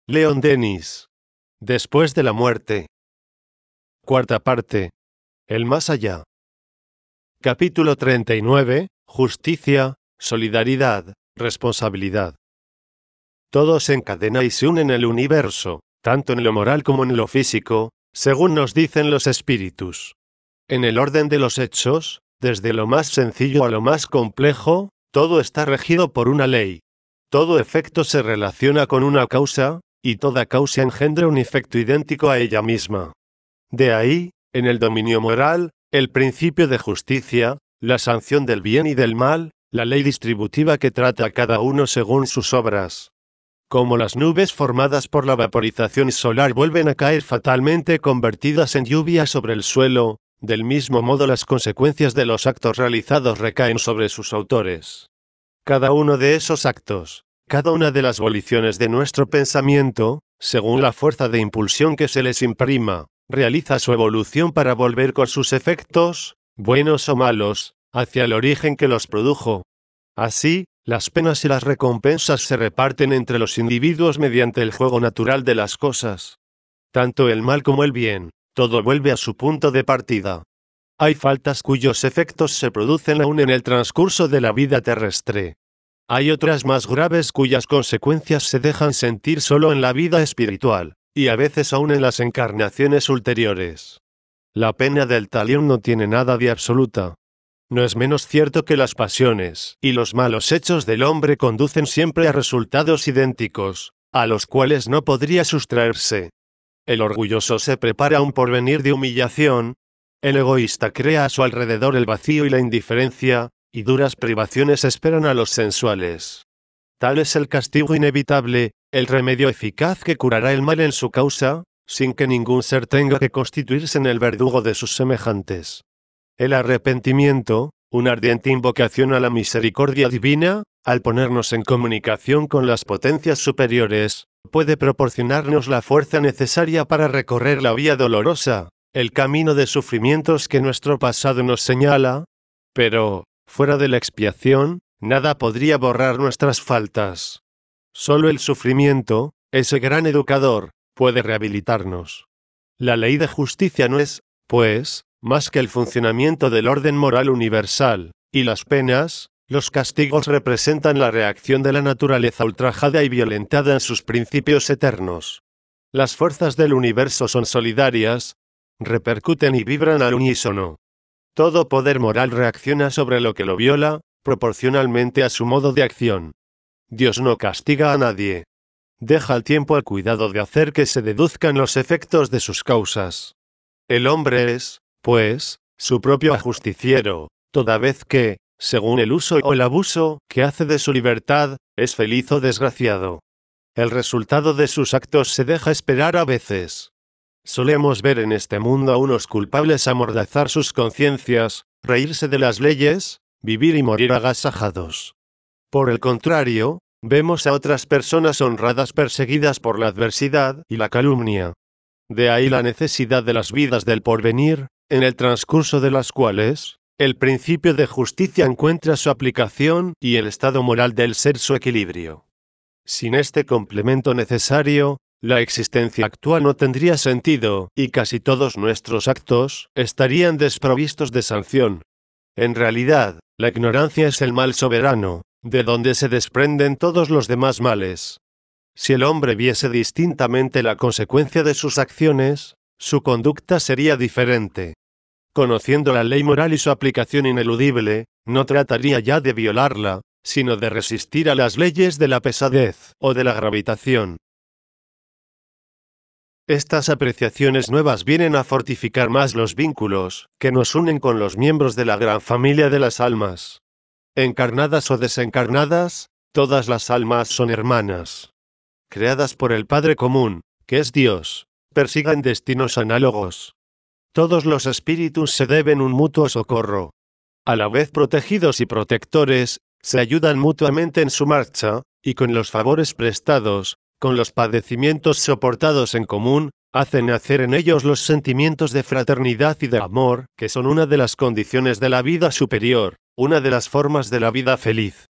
Leon Denis. Después de la muerte. Cuarta parte. El más allá. Capítulo 39. Justicia, solidaridad, responsabilidad. Todo se encadena y se une en el universo, tanto en lo moral como en lo físico, según nos dicen los espíritus. En el orden de los hechos, desde lo más sencillo a lo más complejo, todo está regido por una ley. Todo efecto se relaciona con una causa, y toda causa engendra un efecto idéntico a ella misma. De ahí, en el dominio moral, el principio de justicia, la sanción del bien y del mal, la ley distributiva que trata a cada uno según sus obras. Como las nubes formadas por la vaporización solar vuelven a caer fatalmente convertidas en lluvia sobre el suelo, del mismo modo las consecuencias de los actos realizados recaen sobre sus autores. Cada uno de esos actos, cada una de las voliciones de nuestro pensamiento, según la fuerza de impulsión que se les imprima, realiza su evolución para volver con sus efectos, buenos o malos, hacia el origen que los produjo. Así, las penas y las recompensas se reparten entre los individuos mediante el juego natural de las cosas. Tanto el mal como el bien, todo vuelve a su punto de partida. Hay faltas cuyos efectos se producen aún en el transcurso de la vida terrestre. Hay otras más graves cuyas consecuencias se dejan sentir solo en la vida espiritual, y a veces aún en las encarnaciones ulteriores. La pena del talión no tiene nada de absoluta. No es menos cierto que las pasiones y los malos hechos del hombre conducen siempre a resultados idénticos, a los cuales no podría sustraerse. El orgulloso se prepara a un porvenir de humillación. El egoísta crea a su alrededor el vacío y la indiferencia, y duras privaciones esperan a los sensuales. Tal es el castigo inevitable, el remedio eficaz que curará el mal en su causa, sin que ningún ser tenga que constituirse en el verdugo de sus semejantes. El arrepentimiento, una ardiente invocación a la misericordia divina, al ponernos en comunicación con las potencias superiores, puede proporcionarnos la fuerza necesaria para recorrer la vía dolorosa, el camino de sufrimientos que nuestro pasado nos señala, pero, fuera de la expiación, nada podría borrar nuestras faltas. Solo el sufrimiento, ese gran educador, puede rehabilitarnos. La ley de justicia no es, pues, más que el funcionamiento del orden moral universal, y las penas, los castigos representan la reacción de la naturaleza ultrajada y violentada en sus principios eternos. Las fuerzas del universo son solidarias, repercuten y vibran al unísono. Todo poder moral reacciona sobre lo que lo viola, proporcionalmente a su modo de acción. Dios no castiga a nadie. Deja al tiempo al cuidado de hacer que se deduzcan los efectos de sus causas. El hombre es, pues, su propio ajusticiero, toda vez que, según el uso o el abuso que hace de su libertad, es feliz o desgraciado. El resultado de sus actos se deja esperar a veces. Solemos ver en este mundo a unos culpables amordazar sus conciencias, reírse de las leyes, vivir y morir agasajados. Por el contrario, vemos a otras personas honradas perseguidas por la adversidad y la calumnia. De ahí la necesidad de las vidas del porvenir, en el transcurso de las cuales, el principio de justicia encuentra su aplicación y el estado moral del ser su equilibrio. Sin este complemento necesario, la existencia actual no tendría sentido, y casi todos nuestros actos estarían desprovistos de sanción. En realidad, la ignorancia es el mal soberano, de donde se desprenden todos los demás males. Si el hombre viese distintamente la consecuencia de sus acciones, su conducta sería diferente. Conociendo la ley moral y su aplicación ineludible, no trataría ya de violarla, sino de resistir a las leyes de la pesadez o de la gravitación. Estas apreciaciones nuevas vienen a fortificar más los vínculos que nos unen con los miembros de la gran familia de las almas. Encarnadas o desencarnadas, todas las almas son hermanas. Creadas por el Padre común, que es Dios, persiguen destinos análogos. Todos los espíritus se deben un mutuo socorro. A la vez protegidos y protectores, se ayudan mutuamente en su marcha, y con los favores prestados, con los padecimientos soportados en común, hacen nacer en ellos los sentimientos de fraternidad y de amor, que son una de las condiciones de la vida superior, una de las formas de la vida feliz.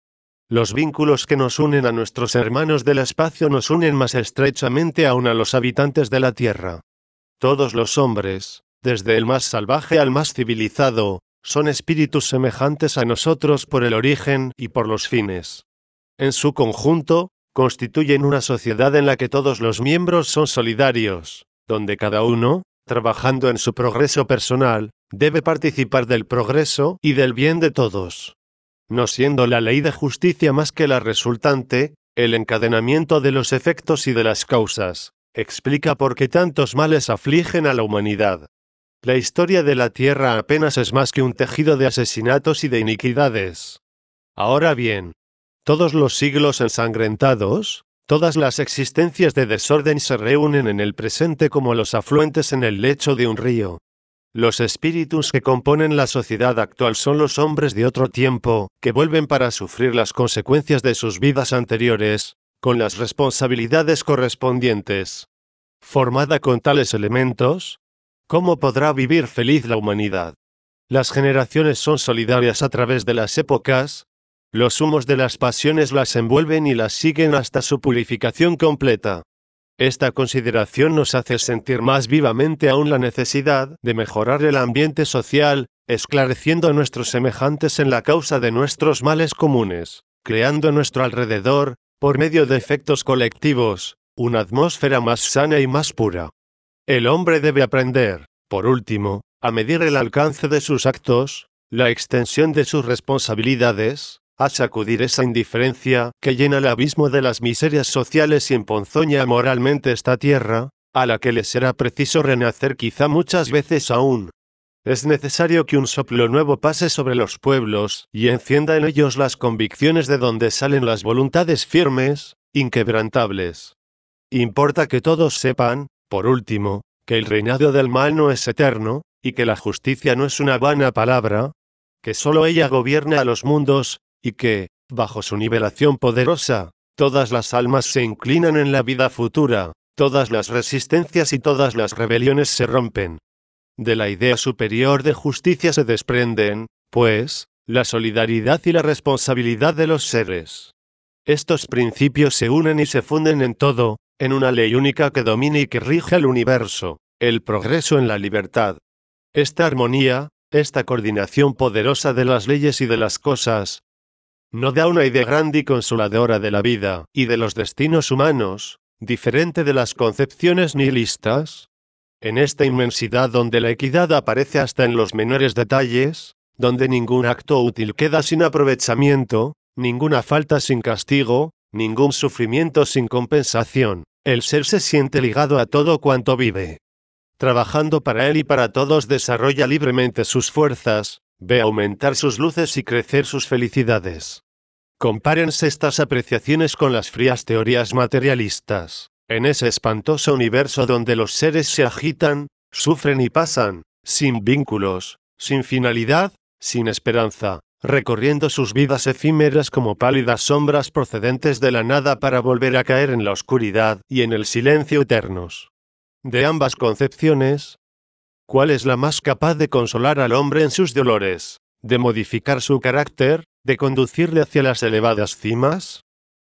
Los vínculos que nos unen a nuestros hermanos del espacio nos unen más estrechamente aún a los habitantes de la Tierra. Todos los hombres, desde el más salvaje al más civilizado, son espíritus semejantes a nosotros por el origen y por los fines. En su conjunto, constituyen una sociedad en la que todos los miembros son solidarios, donde cada uno, trabajando en su progreso personal, debe participar del progreso y del bien de todos. No siendo la ley de justicia más que la resultante, el encadenamiento de los efectos y de las causas, explica por qué tantos males afligen a la humanidad. La historia de la Tierra apenas es más que un tejido de asesinatos y de iniquidades. Ahora bien, todos los siglos ensangrentados, todas las existencias de desorden se reúnen en el presente como los afluentes en el lecho de un río. Los espíritus que componen la sociedad actual son los hombres de otro tiempo, que vuelven para sufrir las consecuencias de sus vidas anteriores, con las responsabilidades correspondientes. Formada con tales elementos, ¿cómo podrá vivir feliz la humanidad? Las generaciones son solidarias a través de las épocas, los humos de las pasiones las envuelven y las siguen hasta su purificación completa. Esta consideración nos hace sentir más vivamente aún la necesidad de mejorar el ambiente social, esclareciendo a nuestros semejantes en la causa de nuestros males comunes, creando a nuestro alrededor, por medio de efectos colectivos, una atmósfera más sana y más pura. El hombre debe aprender, por último, a medir el alcance de sus actos, la extensión de sus responsabilidades, a sacudir esa indiferencia que llena el abismo de las miserias sociales y emponzoña moralmente esta tierra, a la que le será preciso renacer quizá muchas veces aún. Es necesario que un soplo nuevo pase sobre los pueblos y encienda en ellos las convicciones de donde salen las voluntades firmes, inquebrantables. Importa que todos sepan, por último, que el reinado del mal no es eterno, y que la justicia no es una vana palabra, que solo ella gobierna a los mundos, y que, bajo su nivelación poderosa, todas las almas se inclinan en la vida futura, todas las resistencias y todas las rebeliones se rompen. De la idea superior de justicia se desprenden, pues, la solidaridad y la responsabilidad de los seres. Estos principios se unen y se funden en todo, en una ley única que domine y que rige al universo, el progreso en la libertad. Esta armonía, esta coordinación poderosa de las leyes y de las cosas, no da una idea grande y consoladora de la vida y de los destinos humanos, diferente de las concepciones nihilistas. En esta inmensidad donde la equidad aparece hasta en los menores detalles, donde ningún acto útil queda sin aprovechamiento, ninguna falta sin castigo, ningún sufrimiento sin compensación, el ser se siente ligado a todo cuanto vive. Trabajando para él y para todos desarrolla libremente sus fuerzas, ve aumentar sus luces y crecer sus felicidades. Compárense estas apreciaciones con las frías teorías materialistas. En ese espantoso universo donde los seres se agitan, sufren y pasan, sin vínculos, sin finalidad, sin esperanza, recorriendo sus vidas efímeras como pálidas sombras procedentes de la nada para volver a caer en la oscuridad y en el silencio eternos. De ambas concepciones, ¿cuál es la más capaz de consolar al hombre en sus dolores, de modificar su carácter, de conducirle hacia las elevadas cimas?